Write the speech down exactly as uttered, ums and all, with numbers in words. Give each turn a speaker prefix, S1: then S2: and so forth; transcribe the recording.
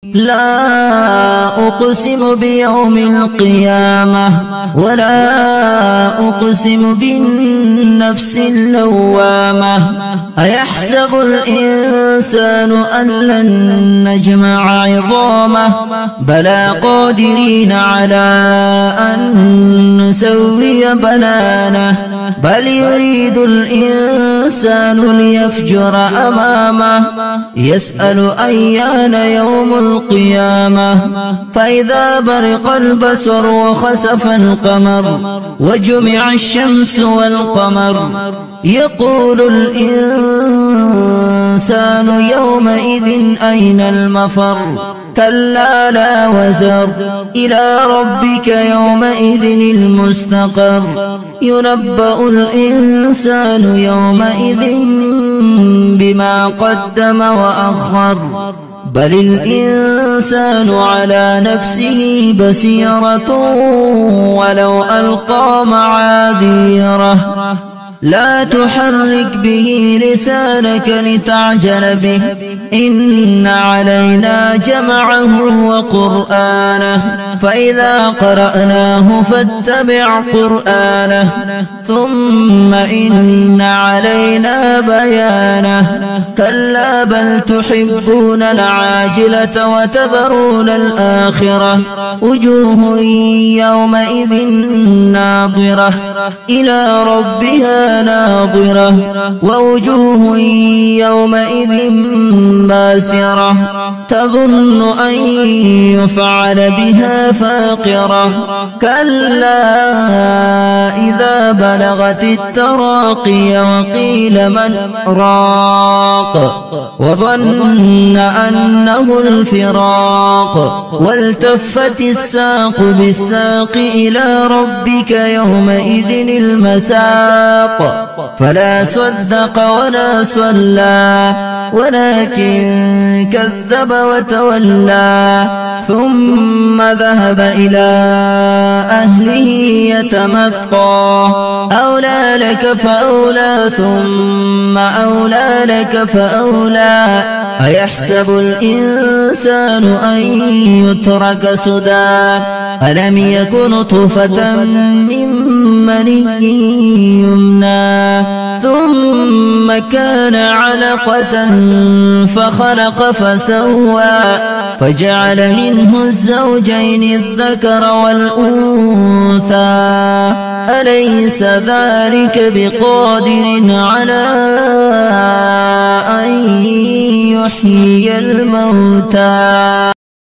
S1: لا أقسم بيوم القيامة ولا أقسم بالنفس اللوامة أيحسب الإنسان أن لن نجمع عظامه بلى قادرين على أن نسوي بنانه بل يريد الإنسان ليفجر أمامه يسأل أيان يوم القيامة فإذا برق البصر وخسف القمر وجمع الشمس والقمر يقول الإنسان يومئذ أين المفر كلا لا وزر إلى ربك يومئذ المستقر ينبأ الإنسان يومئذ بما قدم وأخر بل الإنسان على نفسه بصيرة ولو ألقى معاذيره لا تحرك به لسانك لتعجل به إن علينا جمعه وقرآنه فإذا قرأناه فاتبع قرآنه ثم إن علينا بيانه كلا بل تحبون العاجلة وتذرون الآخرة وجوه يومئذ ناظرة إلى ربها ناظرة ووجوه يومئذ باسرة تظن أن يفعل بها فاقرة كلا إذا بلغت التراقي وقيل من راق وظن أنه الفراق والتفت الساق بالساق إلى ربك يومئذ المساق فلا صدق ولا صلى ولكن كذب وتولى ثم ذهب إلى أهله يتمطى أولى لك فأولى ثم أولى لك فأولى أيحسب الإنسان أن يترك سدى ألم يكن نطفة من مني يمنى ثم كان علقة فخلق فسوى فجعل منه الزوجين الذكر والأنثى أليس ذلك بقادر على أن يحيي الموتى